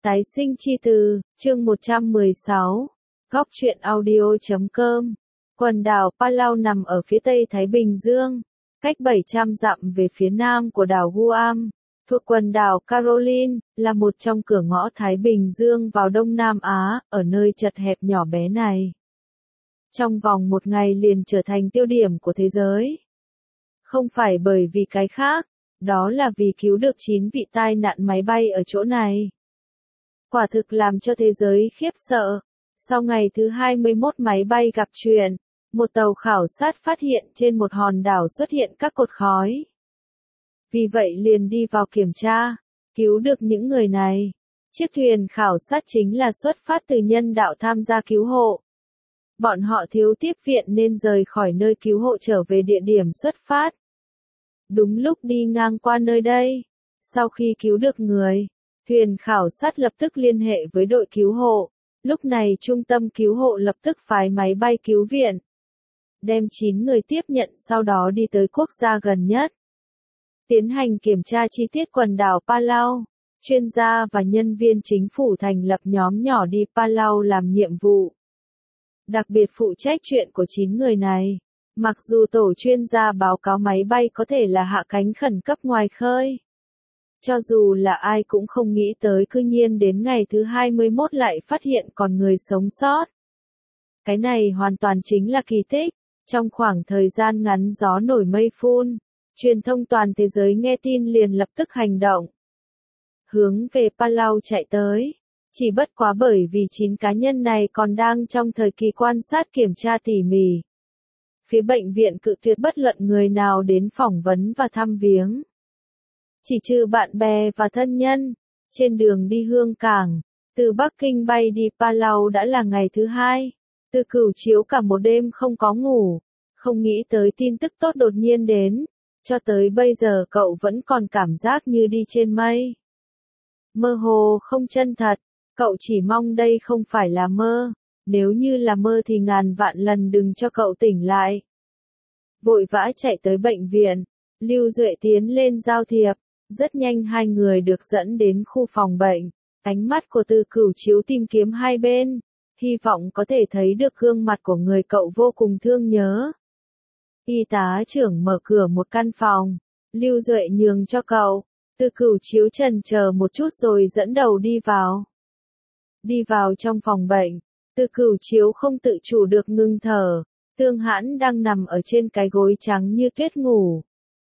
Tái sinh chi từ, chương 116, góc truyện audio.com. Quần đảo Palau nằm ở phía tây Thái Bình Dương, cách 700 dặm về phía nam của đảo Guam, thuộc quần đảo Caroline, là một trong cửa ngõ Thái Bình Dương vào Đông Nam Á, ở nơi chật hẹp nhỏ bé này. Trong vòng một ngày liền trở thành tiêu điểm của thế giới. Không phải bởi vì cái khác, đó là vì cứu được 9 vị tai nạn máy bay ở chỗ này. Quả thực làm cho thế giới khiếp sợ. Sau ngày thứ 21 máy bay gặp chuyện, một tàu khảo sát phát hiện trên một hòn đảo xuất hiện các cột khói. Vì vậy liền đi vào kiểm tra, cứu được những người này. Chiếc thuyền khảo sát chính là xuất phát từ nhân đạo tham gia cứu hộ. Bọn họ thiếu tiếp viện nên rời khỏi nơi cứu hộ trở về địa điểm xuất phát. Đúng lúc đi ngang qua nơi đây, sau khi cứu được người, thuyền khảo sát lập tức liên hệ với đội cứu hộ. Lúc này trung tâm cứu hộ lập tức phái máy bay cứu viện, đem 9 người tiếp nhận sau đó đi tới quốc gia gần nhất. Tiến hành kiểm tra chi tiết quần đảo Palau, chuyên gia và nhân viên chính phủ thành lập nhóm nhỏ đi Palau làm nhiệm vụ. Đặc biệt phụ trách chuyện của 9 người này. Mặc dù tổ chuyên gia báo cáo máy bay có thể là hạ cánh khẩn cấp ngoài khơi. Cho dù là ai cũng không nghĩ tới cư nhiên đến ngày thứ 21 lại phát hiện còn người sống sót. Cái này hoàn toàn chính là kỳ tích. Trong khoảng thời gian ngắn gió nổi mây phun, truyền thông toàn thế giới nghe tin liền lập tức hành động. Hướng về Palau chạy tới. Chỉ bất quá bởi vì 9 cá nhân này còn đang trong thời kỳ quan sát kiểm tra tỉ mỉ. Phía bệnh viện cự tuyệt bất luận người nào đến phỏng vấn và thăm viếng. Chỉ trừ bạn bè và thân nhân, trên đường đi Hương Cảng, từ Bắc Kinh bay đi Palau đã là ngày thứ 2. Từ Cửu Chiếu cả một đêm không có ngủ, không nghĩ tới tin tức tốt đột nhiên đến, cho tới bây giờ cậu vẫn còn cảm giác như đi trên mây. Mơ hồ không chân thật, cậu chỉ mong đây không phải là mơ, nếu như là mơ thì ngàn vạn lần đừng cho cậu tỉnh lại. Vội vã chạy tới bệnh viện, Lưu Duệ tiến lên giao thiệp. Rất nhanh hai người được dẫn đến khu phòng bệnh, ánh mắt của Từ Cửu Chiếu tìm kiếm hai bên, hy vọng có thể thấy được gương mặt của người cậu vô cùng thương nhớ. Y tá trưởng mở cửa một căn phòng, Lưu Duệ nhường cho cậu, Từ Cửu Chiếu chần chờ một chút rồi dẫn đầu đi vào. Đi vào trong phòng bệnh, Từ Cửu Chiếu không tự chủ được ngưng thở, Tương Hãn đang nằm ở trên cái gối trắng như tuyết ngủ.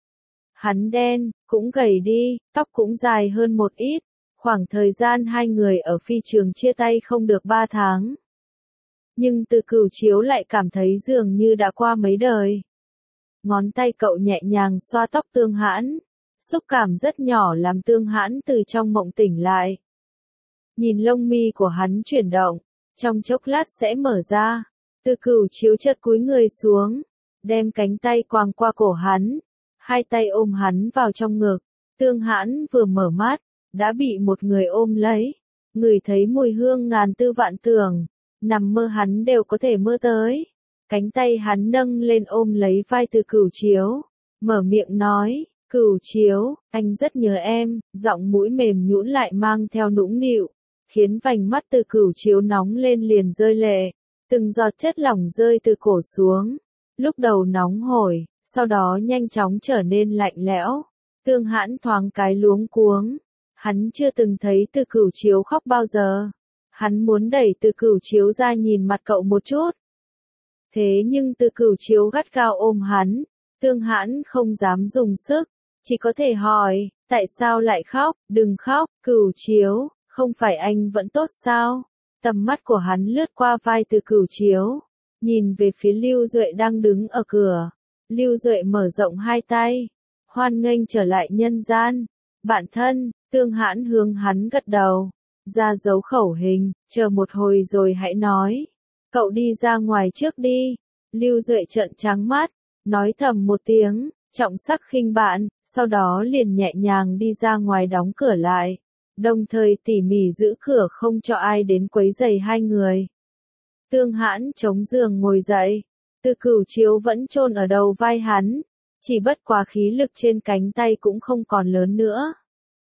Hắn đen, cũng gầy đi, tóc cũng dài hơn một ít, khoảng thời gian hai người ở phi trường chia tay không được 3 tháng. Nhưng Từ Cửu Chiếu lại cảm thấy dường như đã qua mấy đời. Ngón tay cậu nhẹ nhàng xoa tóc Tương Hãn, xúc cảm rất nhỏ làm Tương Hãn từ trong mộng tỉnh lại. Nhìn lông mi của hắn chuyển động, trong chốc lát sẽ mở ra, Từ Cửu Chiếu chợt cúi người xuống, đem cánh tay quàng qua cổ hắn. Hai tay ôm hắn vào trong ngực, Tương Hãn vừa mở mắt, đã bị một người ôm lấy, ngửi thấy mùi hương ngàn tư vạn tưởng, nằm mơ hắn đều có thể mơ tới. Cánh tay hắn nâng lên ôm lấy vai Từ Cửu Chiếu, mở miệng nói, Cửu Chiếu, anh rất nhớ em, giọng mũi mềm nhũn lại mang theo nũng nịu, khiến vành mắt Từ Cửu Chiếu nóng lên liền rơi lệ, từng giọt chất lỏng rơi từ cổ xuống, lúc đầu nóng hổi. Sau đó nhanh chóng trở nên lạnh lẽo. Tương Hãn thoáng cái luống cuống. Hắn chưa từng thấy Từ Cửu Chiếu khóc bao giờ. Hắn muốn đẩy Từ Cửu Chiếu ra nhìn mặt cậu một chút. Thế nhưng Từ Cửu Chiếu gắt gao ôm hắn. Tương Hãn không dám dùng sức. Chỉ có thể hỏi, tại sao lại khóc, đừng khóc, Cửu Chiếu, không phải anh vẫn tốt sao? Tầm mắt của hắn lướt qua vai Từ Cửu Chiếu. Nhìn về phía Lưu Duệ đang đứng ở cửa. Lưu Duệ mở rộng hai tay, hoan nghênh trở lại nhân gian. Bạn thân, Tương Hãn hướng hắn gật đầu, ra dấu khẩu hình, chờ một hồi rồi hãy nói. Cậu đi ra ngoài trước đi. Lưu Duệ trợn trắng mắt, nói thầm một tiếng, trọng sắc khinh bạn, sau đó liền nhẹ nhàng đi ra ngoài đóng cửa lại, đồng thời tỉ mỉ giữ cửa không cho ai đến quấy rầy hai người. Tương Hãn chống giường ngồi dậy. Từ Cửu Chiếu vẫn chôn ở đầu vai hắn, chỉ bất quá khí lực trên cánh tay cũng không còn lớn nữa.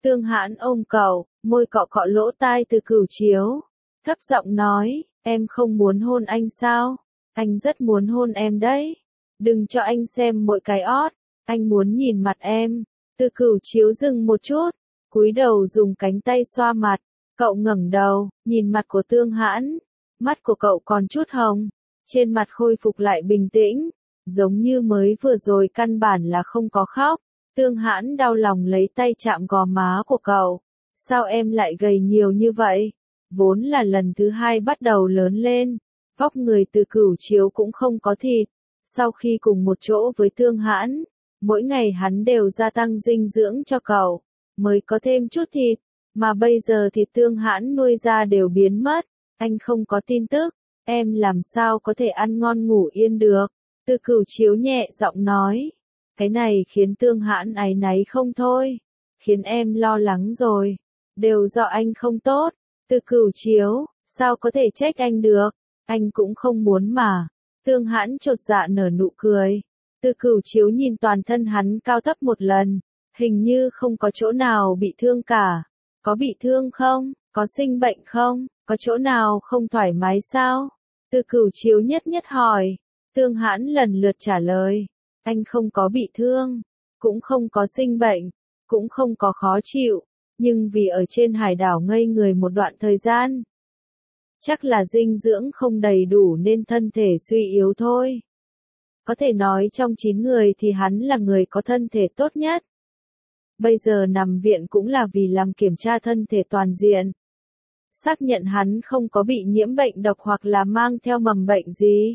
Tương Hãn ôm cậu, môi cọ cọ lỗ tai Từ Cửu Chiếu. Thấp giọng nói, em không muốn hôn anh sao? Anh rất muốn hôn em đấy. Đừng cho anh xem mỗi cái ót, anh muốn nhìn mặt em. Từ Cửu Chiếu dừng một chút, cúi đầu dùng cánh tay xoa mặt. Cậu ngẩng đầu, nhìn mặt của Tương Hãn. Mắt của cậu còn chút hồng, trên mặt khôi phục lại bình tĩnh, giống như mới vừa rồi căn bản là không có khóc. Tương Hãn đau lòng lấy tay chạm gò má của cậu. Sao em lại gầy nhiều như vậy? Vốn là lần thứ hai bắt đầu lớn lên, vóc người Từ Cửu Chiếu cũng không có thịt. Sau khi cùng một chỗ với Tương Hãn, mỗi ngày hắn đều gia tăng dinh dưỡng cho cậu, mới có thêm chút thịt, mà bây giờ thịt Tương Hãn nuôi ra đều biến mất, anh không có tin tức, em làm sao có thể ăn ngon ngủ yên được. Từ Cửu Chiếu nhẹ giọng nói, cái này khiến Tương Hãn áy náy không thôi, khiến em lo lắng rồi, đều do anh không tốt. Từ Cửu Chiếu, sao có thể trách anh được, anh cũng không muốn mà. Tương Hãn chột dạ nở nụ cười. Từ Cửu Chiếu nhìn toàn thân hắn cao thấp một lần, hình như không có chỗ nào bị thương cả. Có bị thương không? Có sinh bệnh không? Có chỗ nào không thoải mái sao? Từ Cửu Chiếu nhất nhất hỏi. Tương Hãn lần lượt trả lời. Anh không có bị thương, cũng không có sinh bệnh, cũng không có khó chịu, nhưng vì ở trên hải đảo ngây người một đoạn thời gian. Chắc là dinh dưỡng không đầy đủ nên thân thể suy yếu thôi. Có thể nói trong 9 người thì hắn là người có thân thể tốt nhất. Bây giờ nằm viện cũng là vì làm kiểm tra thân thể toàn diện. Xác nhận hắn không có bị nhiễm bệnh độc hoặc là mang theo mầm bệnh gì.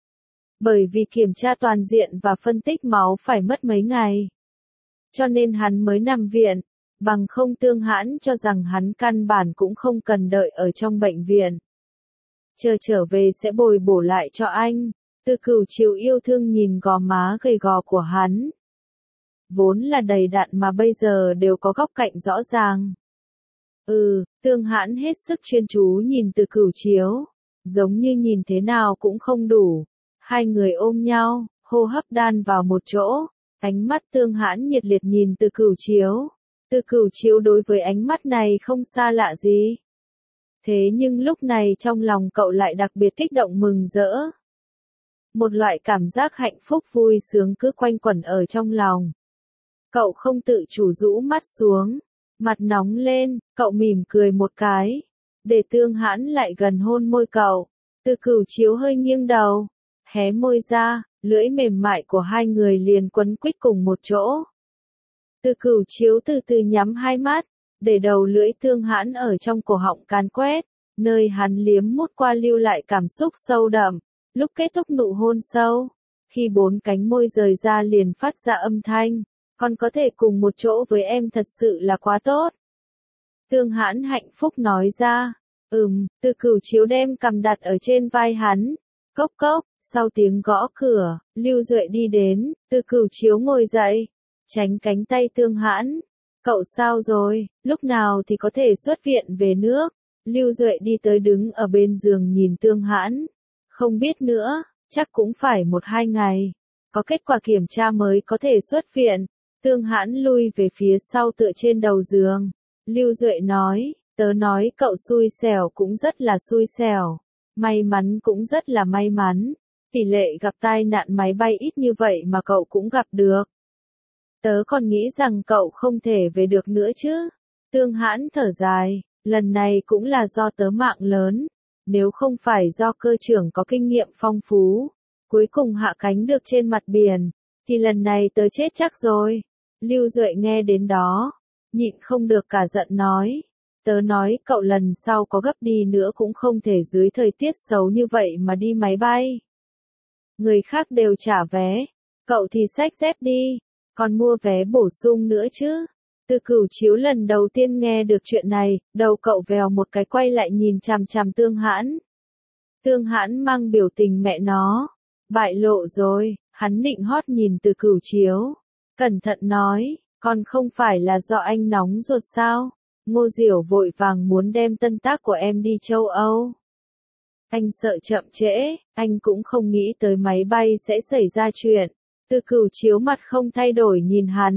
Bởi vì kiểm tra toàn diện và phân tích máu phải mất mấy ngày. Cho nên hắn mới nằm viện, bằng không Tương Hãn cho rằng hắn căn bản cũng không cần đợi ở trong bệnh viện. Chờ trở về sẽ bồi bổ lại cho anh. Từ Cửu Chiếu yêu thương nhìn gò má gầy gò của hắn. Vốn là đầy đặn mà bây giờ đều có góc cạnh rõ ràng. Tương Hãn hết sức chuyên chú nhìn Từ Cửu Chiếu, giống như nhìn thế nào cũng không đủ. Hai người ôm nhau, hô hấp đan vào một chỗ, ánh mắt Tương Hãn nhiệt liệt nhìn Từ Cửu Chiếu. Từ Cửu Chiếu đối với ánh mắt này không xa lạ gì. Thế nhưng lúc này trong lòng cậu lại đặc biệt kích động mừng rỡ. Một loại cảm giác hạnh phúc vui sướng cứ quanh quẩn ở trong lòng. Cậu không tự chủ rũ mắt xuống, mặt nóng lên, cậu mỉm cười một cái, để Tương Hãn lại gần hôn môi cậu. Từ Cửu Chiếu hơi nghiêng đầu, hé môi ra, lưỡi mềm mại của hai người liền quấn quýt cùng một chỗ. Từ Cửu Chiếu từ từ nhắm hai mắt, để đầu lưỡi Tương Hãn ở trong cổ họng càn quét, nơi hắn liếm mút qua lưu lại cảm xúc sâu đậm. Lúc kết thúc nụ hôn sâu, khi 4 cánh môi rời ra liền phát ra âm thanh, còn có thể cùng một chỗ với em thật sự là quá tốt. Tương Hãn hạnh phúc nói ra. Từ Cửu Chiếu đem cằm đặt ở trên vai hắn. Cốc cốc, sau tiếng gõ cửa, Lưu Duệ đi đến, Từ Cửu Chiếu ngồi dậy, tránh cánh tay Tương Hãn. Cậu sao rồi, lúc nào thì có thể xuất viện về nước? Lưu Duệ đi tới đứng ở bên giường nhìn Tương Hãn. Không biết nữa, chắc cũng phải 1-2 ngày. Có kết quả kiểm tra mới có thể xuất viện. Tương Hãn lui về phía sau tựa trên đầu giường. Lưu Duệ nói, tớ nói cậu xui xẻo cũng rất là xui xẻo. May mắn cũng rất là may mắn. Tỷ lệ gặp tai nạn máy bay ít như vậy mà cậu cũng gặp được. Tớ còn nghĩ rằng cậu không thể về được nữa chứ. Tương Hãn thở dài, lần này cũng là do tớ mạng lớn. Nếu không phải do cơ trưởng có kinh nghiệm phong phú, cuối cùng hạ cánh được trên mặt biển, thì lần này tớ chết chắc rồi. Lưu Duệ nghe đến đó, nhịn không được cả giận nói. Tớ nói cậu lần sau có gấp đi nữa cũng không thể dưới thời tiết xấu như vậy mà đi máy bay. Người khác đều trả vé, cậu thì xách dép đi, còn mua vé bổ sung nữa chứ. Từ Cửu Chiếu lần đầu tiên nghe được chuyện này, đầu cậu vèo một cái quay lại nhìn chằm chằm Tương Hãn. Tương Hãn mang biểu tình mẹ nó. Bại lộ rồi, hắn nịnh hót nhìn Từ Cửu Chiếu. Cẩn thận nói, còn không phải là do anh nóng ruột sao? Ngô Diểu vội vàng muốn đem tân tác của em đi châu Âu. Anh sợ chậm trễ, anh cũng không nghĩ tới máy bay sẽ xảy ra chuyện. Từ Cửu Chiếu mặt không thay đổi nhìn hắn.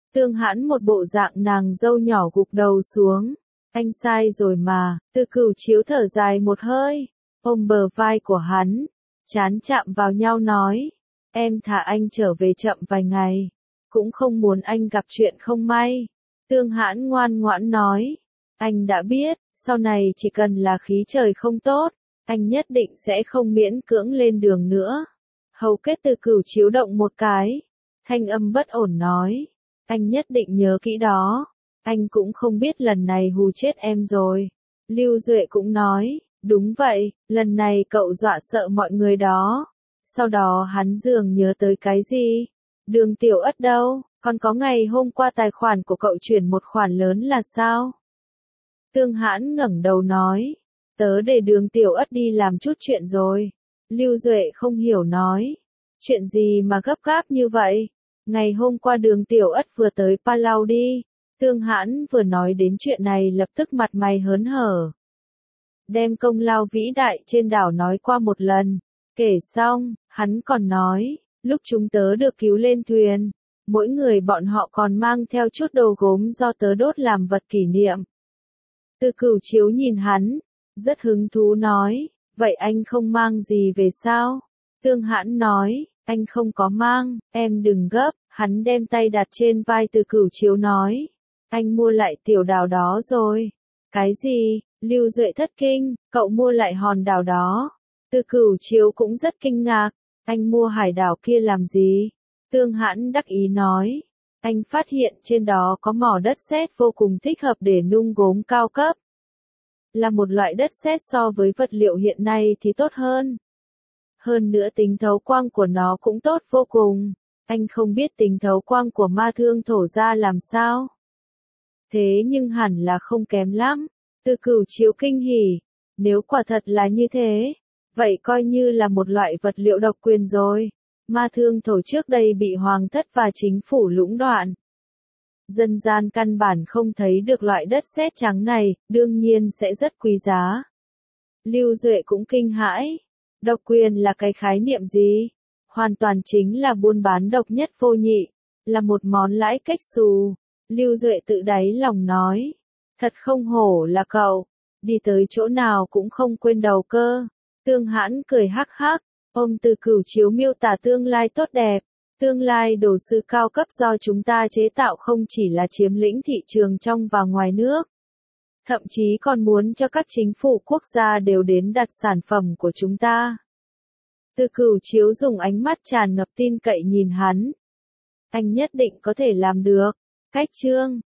Tương Hãn một bộ dạng nàng dâu nhỏ gục đầu xuống. Anh sai rồi mà, Từ Cửu Chiếu thở dài một hơi, ôm bờ vai của hắn, trán chạm vào nhau nói, em thả anh trở về chậm vài ngày, cũng không muốn anh gặp chuyện không may. Tương Hãn ngoan ngoãn nói, anh đã biết, sau này chỉ cần là khí trời không tốt, anh nhất định sẽ không miễn cưỡng lên đường nữa. Hầu kết Từ Cửu Chiếu động một cái, thanh âm bất ổn nói, anh nhất định nhớ kỹ đó, anh cũng không biết lần này hù chết em rồi. Lưu Duệ cũng nói, đúng vậy, lần này cậu dọa sợ mọi người đó. Sau đó hắn dường nhớ tới cái gì? Đường Tiểu Ất đâu, còn có ngày hôm qua tài khoản của cậu chuyển một khoản lớn là sao? Tương Hãn ngẩng đầu nói, tớ để Đường Tiểu Ất đi làm chút chuyện rồi. Lưu Duệ không hiểu nói, chuyện gì mà gấp gáp như vậy? Ngày hôm qua Đường Tiểu Ất vừa tới Palau đi. Tương Hãn vừa nói đến chuyện này lập tức mặt mày hớn hở. Đem công lao vĩ đại trên đảo nói qua một lần. Kể xong, hắn còn nói, lúc chúng tớ được cứu lên thuyền, mỗi người bọn họ còn mang theo chút đồ gốm do tớ đốt làm vật kỷ niệm. Từ Cửu Chiếu nhìn hắn, rất hứng thú nói, vậy anh không mang gì về sao? Tương Hãn nói, anh không có mang, em đừng gấp. Hắn đem tay đặt trên vai Từ Cửu Chiếu nói, anh mua lại tiểu đảo đó rồi. Cái gì? Lưu Duệ thất kinh, cậu mua lại hòn đảo đó. Từ Cửu Chiếu cũng rất kinh ngạc, anh mua hải đảo kia làm gì? Tương Hãn đắc ý nói, anh phát hiện trên đó có mỏ đất sét vô cùng thích hợp để nung gốm cao cấp. Là một loại đất sét so với vật liệu hiện nay thì tốt hơn. Hơn nữa tính thấu quang của nó cũng tốt vô cùng. Anh không biết tính thấu quang của ma thương thổ ra làm sao. Thế nhưng hẳn là không kém lắm. Từ Cửu Chiếu kinh hỉ. Nếu quả thật là như thế, vậy coi như là một loại vật liệu độc quyền rồi. Ma thương thổ trước đây bị hoàng thất và chính phủ lũng đoạn. Dân gian căn bản không thấy được loại đất sét trắng này, đương nhiên sẽ rất quý giá. Lưu Duệ cũng kinh hãi. Độc quyền là cái khái niệm gì? Hoàn toàn chính là buôn bán độc nhất vô nhị, là một món lãi cách xù. Lưu Duệ tự đáy lòng nói, thật không hổ là cậu, đi tới chỗ nào cũng không quên đầu cơ. Tương Hãn cười hắc hắc, ôm Từ Cửu Chiếu miêu tả tương lai tốt đẹp. Tương lai đồ sứ cao cấp do chúng ta chế tạo không chỉ là chiếm lĩnh thị trường trong và ngoài nước, thậm chí còn muốn cho các chính phủ quốc gia đều đến đặt sản phẩm của chúng ta. Từ Cửu Chiếu dùng ánh mắt tràn ngập tin cậy nhìn hắn. Anh nhất định có thể làm được. Cách chương